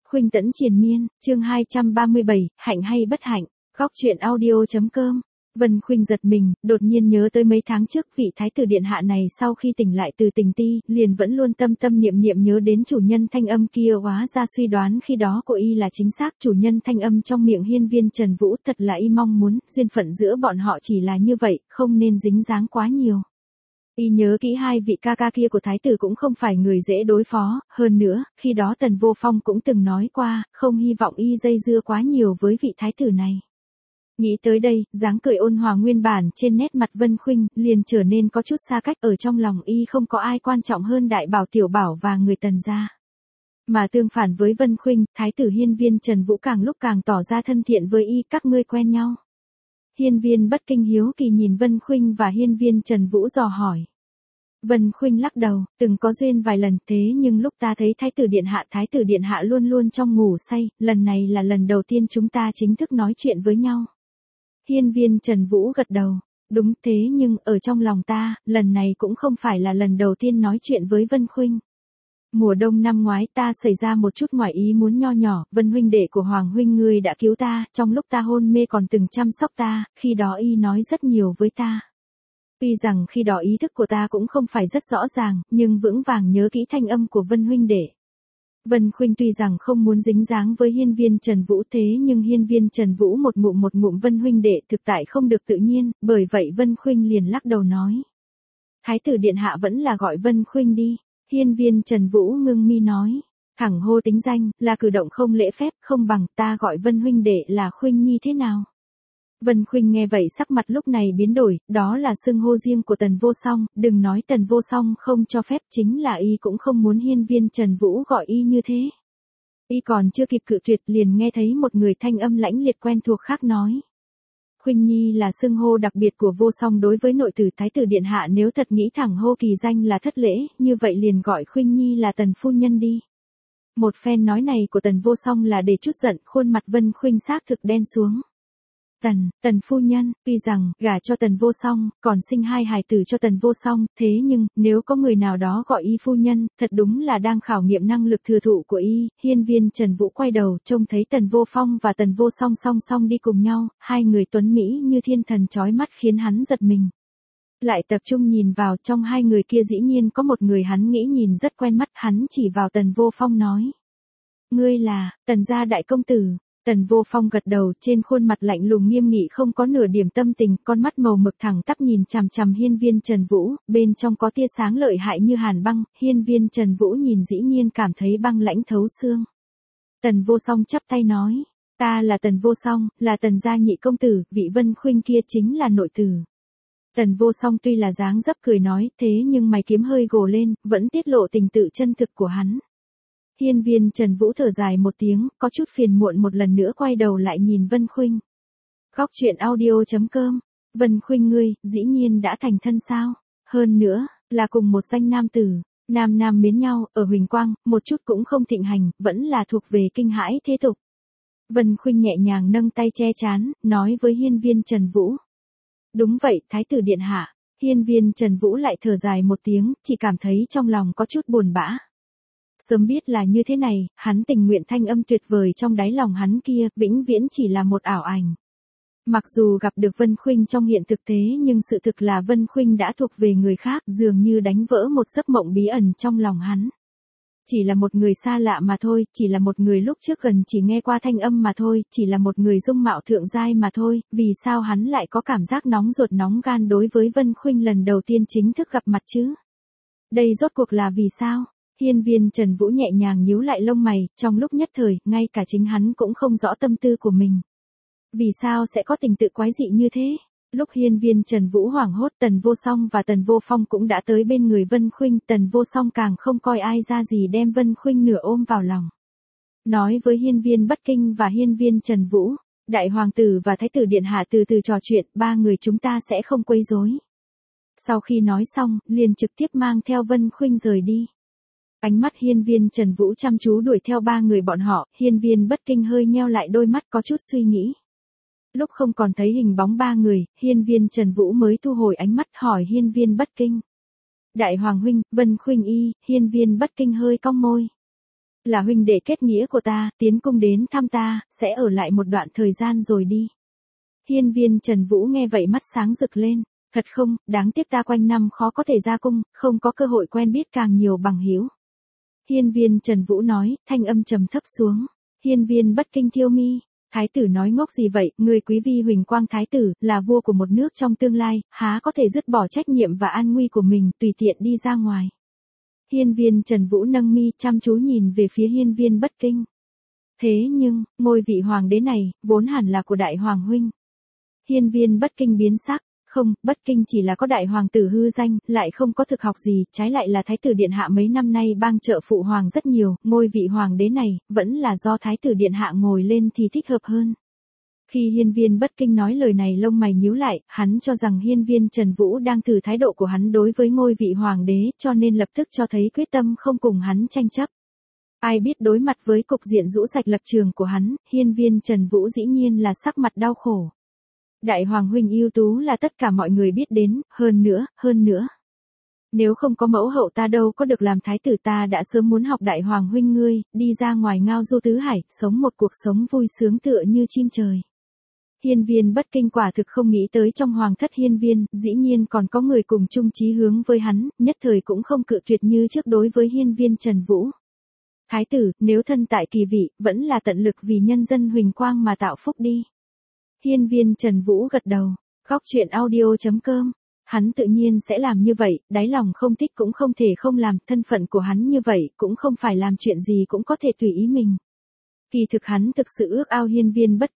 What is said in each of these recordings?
Khuynh Tẫn triền miên, chương 237, hạnh hay bất hạnh, góc truyện audio.com. Vân Khuynh giật mình, đột nhiên nhớ tới mấy tháng trước vị thái tử điện hạ này sau khi tỉnh lại từ tình ti, liền vẫn luôn tâm tâm niệm niệm nhớ đến chủ nhân thanh âm kia, hóa ra suy đoán khi đó của y là chính xác, chủ nhân thanh âm trong miệng hiên viên Trần Vũ thật là y mong muốn, duyên phận giữa bọn họ chỉ là như vậy, không nên dính dáng quá nhiều. Y nhớ kỹ hai vị ca ca kia của thái tử cũng không phải người dễ đối phó, hơn nữa, khi đó Tần Vô Phong cũng từng nói qua, không hy vọng y dây dưa quá nhiều với vị thái tử này. Nghĩ tới đây, dáng cười ôn hòa nguyên bản trên nét mặt Vân Khuynh liền trở nên có chút xa cách, ở trong lòng y không có ai quan trọng hơn đại bảo tiểu bảo và người Tần gia. Mà tương phản với Vân Khuynh, thái tử hiên viên Trần Vũ càng lúc càng tỏ ra thân thiện với y, các ngươi quen nhau. Hiên viên Bất Kinh hiếu kỳ nhìn Vân Khuynh và hiên viên Trần Vũ dò hỏi. Vân Khuynh lắc đầu, từng có duyên vài lần, thế nhưng lúc ta thấy thái tử điện hạ luôn luôn trong ngủ say, lần này là lần đầu tiên chúng ta chính thức nói chuyện với nhau. Hiên viên Trần Vũ gật đầu, đúng thế, nhưng ở trong lòng ta, lần này cũng không phải là lần đầu tiên nói chuyện với Vân Khuynh. Mùa đông năm ngoái ta xảy ra một chút ngoài ý muốn nho nhỏ, Vân huynh đệ của Hoàng huynh ngươi đã cứu ta, trong lúc ta hôn mê còn từng chăm sóc ta, khi đó y nói rất nhiều với ta. Tuy rằng khi đó ý thức của ta cũng không phải rất rõ ràng, nhưng vững vàng nhớ kỹ thanh âm của Vân huynh đệ. Vân Khuynh tuy rằng không muốn dính dáng với hiên viên Trần Vũ, thế nhưng hiên viên Trần Vũ một ngụm Vân huynh đệ thực tại không được tự nhiên, bởi vậy Vân Khuynh liền lắc đầu nói. Thái tử điện hạ vẫn là gọi Vân Khuynh đi. Hiên viên Trần Vũ ngưng mi nói. Thẳng hô tính danh, là cử động không lễ phép, không bằng ta gọi Vân huynh đệ là Khuynh nhi thế nào. Vân Khuynh nghe vậy sắc mặt lúc này biến đổi, đó là xưng hô riêng của Tần Vô Song, đừng nói Tần Vô Song không cho phép, chính là y cũng không muốn hiên viên Trần Vũ gọi y như thế. Y còn chưa kịp cự tuyệt liền nghe thấy một người thanh âm lãnh liệt quen thuộc khác nói. Khuynh nhi là xưng hô đặc biệt của Vô Song đối với nội tử thái tử điện hạ, nếu thật nghĩ thẳng hô kỳ danh là thất lễ, như vậy liền gọi Khuynh nhi là Tần phu nhân đi. Một phen nói này của Tần Vô Song là để chút giận, khuôn mặt Vân Khuynh xác thực đen xuống. Tần phu nhân, tuy rằng gả cho Tần Vô Song, còn sinh hai hài tử cho Tần Vô Song, thế nhưng nếu có người nào đó gọi y phu nhân, thật đúng là đang khảo nghiệm năng lực thừa thụ của y. Hiên viên Trần Vũ quay đầu, trông thấy Tần Vô Phong và Tần Vô Song song song đi cùng nhau, hai người tuấn mỹ như thiên thần chói mắt khiến hắn giật mình. Lại tập trung nhìn vào, trong hai người kia dĩ nhiên có một người hắn nghĩ nhìn rất quen mắt, hắn chỉ vào Tần Vô Phong nói: "Ngươi là Tần gia đại công tử." Tần Vô Phong gật đầu, trên khuôn mặt lạnh lùng nghiêm nghị không có nửa điểm tâm tình, con mắt màu mực thẳng tắp nhìn chằm chằm hiên viên Trần Vũ, bên trong có tia sáng lợi hại như hàn băng, hiên viên Trần Vũ nhìn dĩ nhiên cảm thấy băng lãnh thấu xương. Tần Vô Song chắp tay nói, ta là Tần Vô Song, là Tần gia nhị công tử, vị Vân Khuynh kia chính là nội tử. Tần Vô Song tuy là dáng dấp cười nói, thế nhưng mày kiếm hơi gồ lên, vẫn tiết lộ tình tự chân thực của hắn. Hiên viên Trần Vũ thở dài một tiếng, có chút phiền muộn một lần nữa quay đầu lại nhìn Vân Khuynh. Góc truyện audio.com. Vân Khuynh ngươi, dĩ nhiên đã thành thân sao? Hơn nữa, là cùng một danh nam tử. Nam mến nhau, ở Huỳnh Quang, một chút cũng không thịnh hành, vẫn là thuộc về kinh hãi thế tục. Vân Khuynh nhẹ nhàng nâng tay che trán, nói với hiên viên Trần Vũ. Đúng vậy, thái tử điện hạ. Hiên viên Trần Vũ lại thở dài một tiếng, chỉ cảm thấy trong lòng có chút buồn bã. Sớm biết là như thế này, hắn tình nguyện thanh âm tuyệt vời trong đáy lòng hắn kia, vĩnh viễn chỉ là một ảo ảnh. Mặc dù gặp được Vân Khuynh trong hiện thực tế, nhưng sự thực là Vân Khuynh đã thuộc về người khác, dường như đánh vỡ một giấc mộng bí ẩn trong lòng hắn. Chỉ là một người xa lạ mà thôi, chỉ là một người lúc trước gần chỉ nghe qua thanh âm mà thôi, chỉ là một người dung mạo thượng giai mà thôi, vì sao hắn lại có cảm giác nóng ruột nóng gan đối với Vân Khuynh lần đầu tiên chính thức gặp mặt chứ? Đây rốt cuộc là vì sao? Hiên viên Trần Vũ nhẹ nhàng nhíu lại lông mày, trong lúc nhất thời, ngay cả chính hắn cũng không rõ tâm tư của mình. Vì sao sẽ có tình tự quái dị như thế? Lúc hiên viên Trần Vũ hoảng hốt, Tần Vô Song và Tần Vô Phong cũng đã tới bên người Vân Khuynh, Tần Vô Song càng không coi ai ra gì đem Vân Khuynh nửa ôm vào lòng. Nói với hiên viên Bất Kinh và hiên viên Trần Vũ, đại hoàng tử và thái tử điện hạ từ từ trò chuyện, ba người chúng ta sẽ không quấy rối. Sau khi nói xong, liền trực tiếp mang theo Vân Khuynh rời đi. Ánh mắt hiên viên Trần Vũ chăm chú đuổi theo ba người bọn họ, hiên viên Bất Kinh hơi nheo lại đôi mắt có chút suy nghĩ. Lúc không còn thấy hình bóng ba người, hiên viên Trần Vũ mới thu hồi ánh mắt hỏi hiên viên Bất Kinh. Đại hoàng huynh, Vân Khuynh y, hiên viên Bất Kinh hơi cong môi. Là huynh đệ kết nghĩa của ta, tiến cung đến thăm ta, sẽ ở lại một đoạn thời gian rồi đi. Hiên viên Trần Vũ nghe vậy mắt sáng rực lên. Thật không, đáng tiếc ta quanh năm khó có thể ra cung, không có cơ hội quen biết càng nhiều bằng hữu. Hiên viên Trần Vũ nói, thanh âm trầm thấp xuống. Hiên viên Bất Kinh thiêu mi. Thái tử nói ngốc gì vậy, người quý vi huỳnh quang thái tử, là vua của một nước trong tương lai, há có thể dứt bỏ trách nhiệm và an nguy của mình, tùy tiện đi ra ngoài. Hiên viên Trần Vũ nâng mi chăm chú nhìn về phía hiên viên Bất Kinh. Thế nhưng, ngôi vị hoàng đế này, vốn hẳn là của đại hoàng huynh. Hiên viên Bất Kinh biến sắc. Không, Bất Kinh chỉ là có đại hoàng tử hư danh, lại không có thực học gì, trái lại là thái tử điện hạ mấy năm nay bang trợ phụ hoàng rất nhiều, ngôi vị hoàng đế này, vẫn là do thái tử điện hạ ngồi lên thì thích hợp hơn. Khi hiên viên Bất Kinh nói lời này lông mày nhíu lại, hắn cho rằng hiên viên Trần Vũ đang thử thái độ của hắn đối với ngôi vị hoàng đế, cho nên lập tức cho thấy quyết tâm không cùng hắn tranh chấp. Ai biết đối mặt với cục diện rũ sạch lập trường của hắn, hiên viên Trần Vũ dĩ nhiên là sắc mặt đau khổ. Đại hoàng huynh ưu tú là tất cả mọi người biết đến, hơn nữa. Nếu không có mẫu hậu ta đâu có được làm thái tử, ta đã sớm muốn học đại hoàng huynh ngươi, đi ra ngoài ngao du tứ hải, sống một cuộc sống vui sướng tựa như chim trời. Hiên viên Bất Kinh quả thực không nghĩ tới trong hoàng thất hiên viên, dĩ nhiên còn có người cùng chung chí hướng với hắn, nhất thời cũng không cự tuyệt như trước đối với hiên viên Trần Vũ. Thái tử, nếu thân tại kỳ vị, vẫn là tận lực vì nhân dân huỳnh quang mà tạo phúc đi. Hiên viên Trần Vũ gật đầu. Góc truyện audio.com. Hắn tự nhiên sẽ làm như vậy, đáy lòng không thích cũng không thể không làm, thân phận của hắn như vậy, cũng không phải làm chuyện gì cũng có thể tùy ý mình. Kỳ thực hắn thực sự ước ao hiên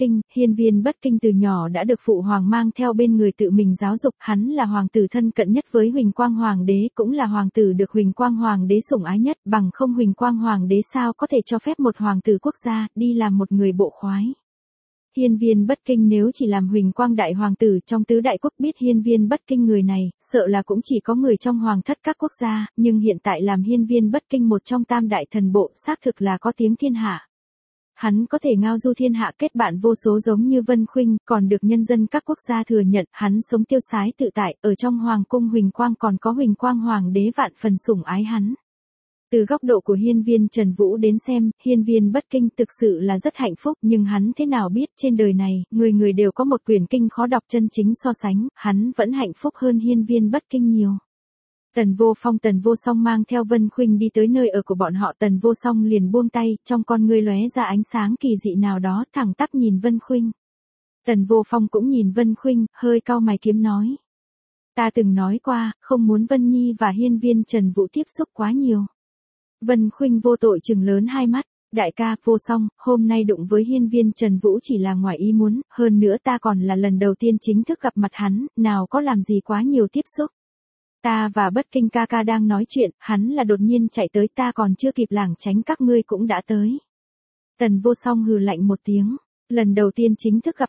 viên Bất Kinh từ nhỏ đã được phụ hoàng mang theo bên người tự mình giáo dục, hắn là hoàng tử thân cận nhất với huỳnh quang hoàng đế, cũng là hoàng tử được huỳnh quang hoàng đế sủng ái nhất, bằng không huỳnh quang hoàng đế sao có thể cho phép một hoàng tử quốc gia, đi làm một người bộ khoái. Hiên viên Bất Kinh nếu chỉ làm huỳnh quang đại hoàng tử trong tứ đại quốc, biết hiên viên Bất Kinh người này, sợ là cũng chỉ có người trong hoàng thất các quốc gia, nhưng hiện tại làm hiên viên Bất Kinh một trong tam đại thần bộ, xác thực là có tiếng thiên hạ. Hắn có thể ngao du thiên hạ, kết bạn vô số giống như Vân Khuynh, còn được nhân dân các quốc gia thừa nhận, hắn sống tiêu sái tự tại, ở trong hoàng cung huỳnh quang còn có huỳnh quang hoàng đế vạn phần sủng ái hắn. Từ góc độ của hiên viên Trần Vũ đến xem, hiên viên Bất Kinh thực sự là rất hạnh phúc, nhưng hắn thế nào biết trên đời này, người người đều có một quyển kinh khó đọc, chân chính so sánh, hắn vẫn hạnh phúc hơn hiên viên Bất Kinh nhiều. Tần Vô Phong Tần Vô Song mang theo Vân Khuynh đi tới nơi ở của bọn họ, Tần Vô Song liền buông tay, trong con ngươi lóe ra ánh sáng kỳ dị nào đó, thẳng tắp nhìn Vân Khuynh. Tần Vô Phong cũng nhìn Vân Khuynh, hơi cau mày kiếm nói. Ta từng nói qua, không muốn Vân Nhi và hiên viên Trần Vũ tiếp xúc quá nhiều. Vân Khuynh vô tội trừng lớn hai mắt, đại ca, Vô Song, hôm nay đụng với hiên viên Trần Vũ chỉ là ngoài ý muốn, hơn nữa ta còn là lần đầu tiên chính thức gặp mặt hắn, nào có làm gì quá nhiều tiếp xúc. Ta và Bất Kinh ca ca đang nói chuyện, hắn là đột nhiên chạy tới, ta còn chưa kịp lảng tránh các ngươi cũng đã tới. Tần Vô Song hừ lạnh một tiếng, lần đầu tiên chính thức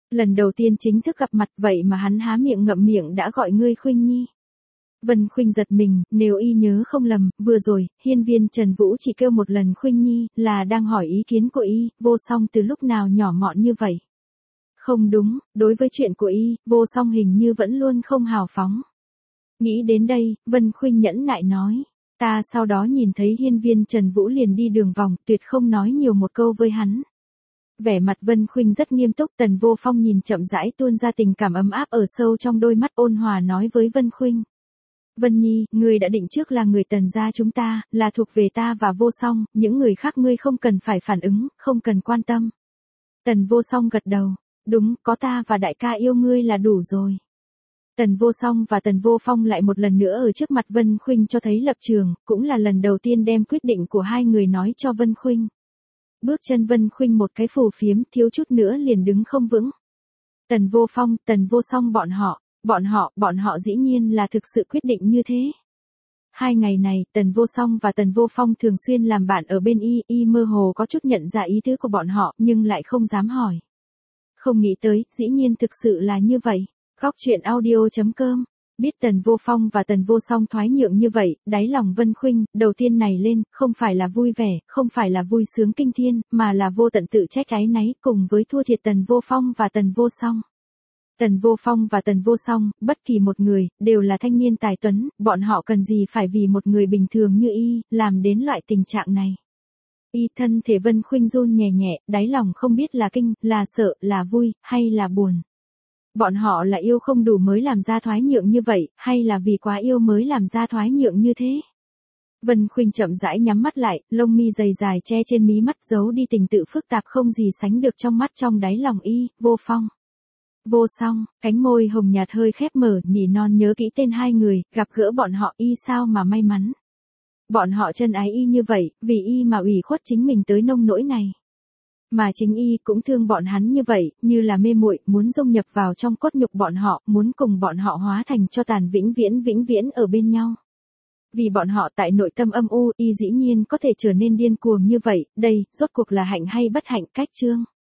gặp mặt, vậy mà hắn há miệng ngậm miệng đã gọi ngươi Khuynh Nhi. Vân Khuynh giật mình, nếu y nhớ không lầm, vừa rồi, hiên viên Trần Vũ chỉ kêu một lần Khuynh Nhi, là đang hỏi ý kiến của y, Vô Song từ lúc nào nhỏ mọn như vậy. Không đúng, đối với chuyện của y, Vô Song hình như vẫn luôn không hào phóng. Nghĩ đến đây, Vân Khuynh nhẫn nại nói, ta sau đó nhìn thấy hiên viên Trần Vũ liền đi đường vòng, tuyệt không nói nhiều một câu với hắn. Vẻ mặt Vân Khuynh rất nghiêm túc, Tần Vô Phong nhìn chậm rãi tuôn ra tình cảm ấm áp ở sâu trong đôi mắt, ôn hòa nói với Vân Khuynh. Vân Nhi, ngươi đã định trước là người Tần gia chúng ta, là thuộc về ta và Vô Song, những người khác ngươi không cần phải phản ứng, không cần quan tâm. Tần Vô Song gật đầu, đúng, có ta và đại ca yêu ngươi là đủ rồi. Tần Vô Song và Tần Vô Phong lại một lần nữa ở trước mặt Vân Khuynh cho thấy lập trường, cũng là lần đầu tiên đem quyết định của hai người nói cho Vân Khuynh. Bước chân Vân Khuynh một cái phù phiếm, thiếu chút nữa liền đứng không vững. Tần Vô Phong, Tần Vô Song bọn họ dĩ nhiên là thực sự quyết định như thế. Hai ngày này, Tần Vô Song và Tần Vô Phong thường xuyên làm bạn ở bên y mơ hồ có chút nhận ra ý tứ của bọn họ, nhưng lại không dám hỏi. Không nghĩ tới, dĩ nhiên thực sự là như vậy. Góc truyện audio.com. Biết Tần Vô Phong và Tần Vô Song thoái nhượng như vậy, đáy lòng Vân Khuynh, đầu tiên này lên, không phải là vui vẻ, không phải là vui sướng kinh thiên, mà là vô tận tự trách áy náy, cùng với thua thiệt Tần Vô Phong và Tần Vô Song. Tần Vô Phong và Tần Vô Song, bất kỳ một người, đều là thanh niên tài tuấn, bọn họ cần gì phải vì một người bình thường như y, làm đến loại tình trạng này. Y thân thể Vân Khuynh run nhẹ nhẹ, đáy lòng không biết là kinh, là sợ, là vui, hay là buồn. Bọn họ là yêu không đủ mới làm ra thoái nhượng như vậy, hay là vì quá yêu mới làm ra thoái nhượng như thế? Vân Khuynh chậm rãi nhắm mắt lại, lông mi dày dài che trên mí mắt giấu đi tình tự phức tạp không gì sánh được trong mắt trong đáy lòng y, Vô Phong. Vô Song, cánh môi hồng nhạt hơi khép mở, nỉ non nhớ kỹ tên hai người, gặp gỡ bọn họ y sao mà may mắn. Bọn họ chân ái y như vậy, vì y mà ủy khuất chính mình tới nông nỗi này. Mà chính y cũng thương bọn hắn như vậy, như là mê muội, muốn dung nhập vào trong cốt nhục bọn họ, muốn cùng bọn họ hóa thành cho tàn vĩnh viễn ở bên nhau. Vì bọn họ tại nội tâm âm u, y dĩ nhiên có thể trở nên điên cuồng như vậy, đây, rốt cuộc là hạnh hay bất hạnh, cách chương.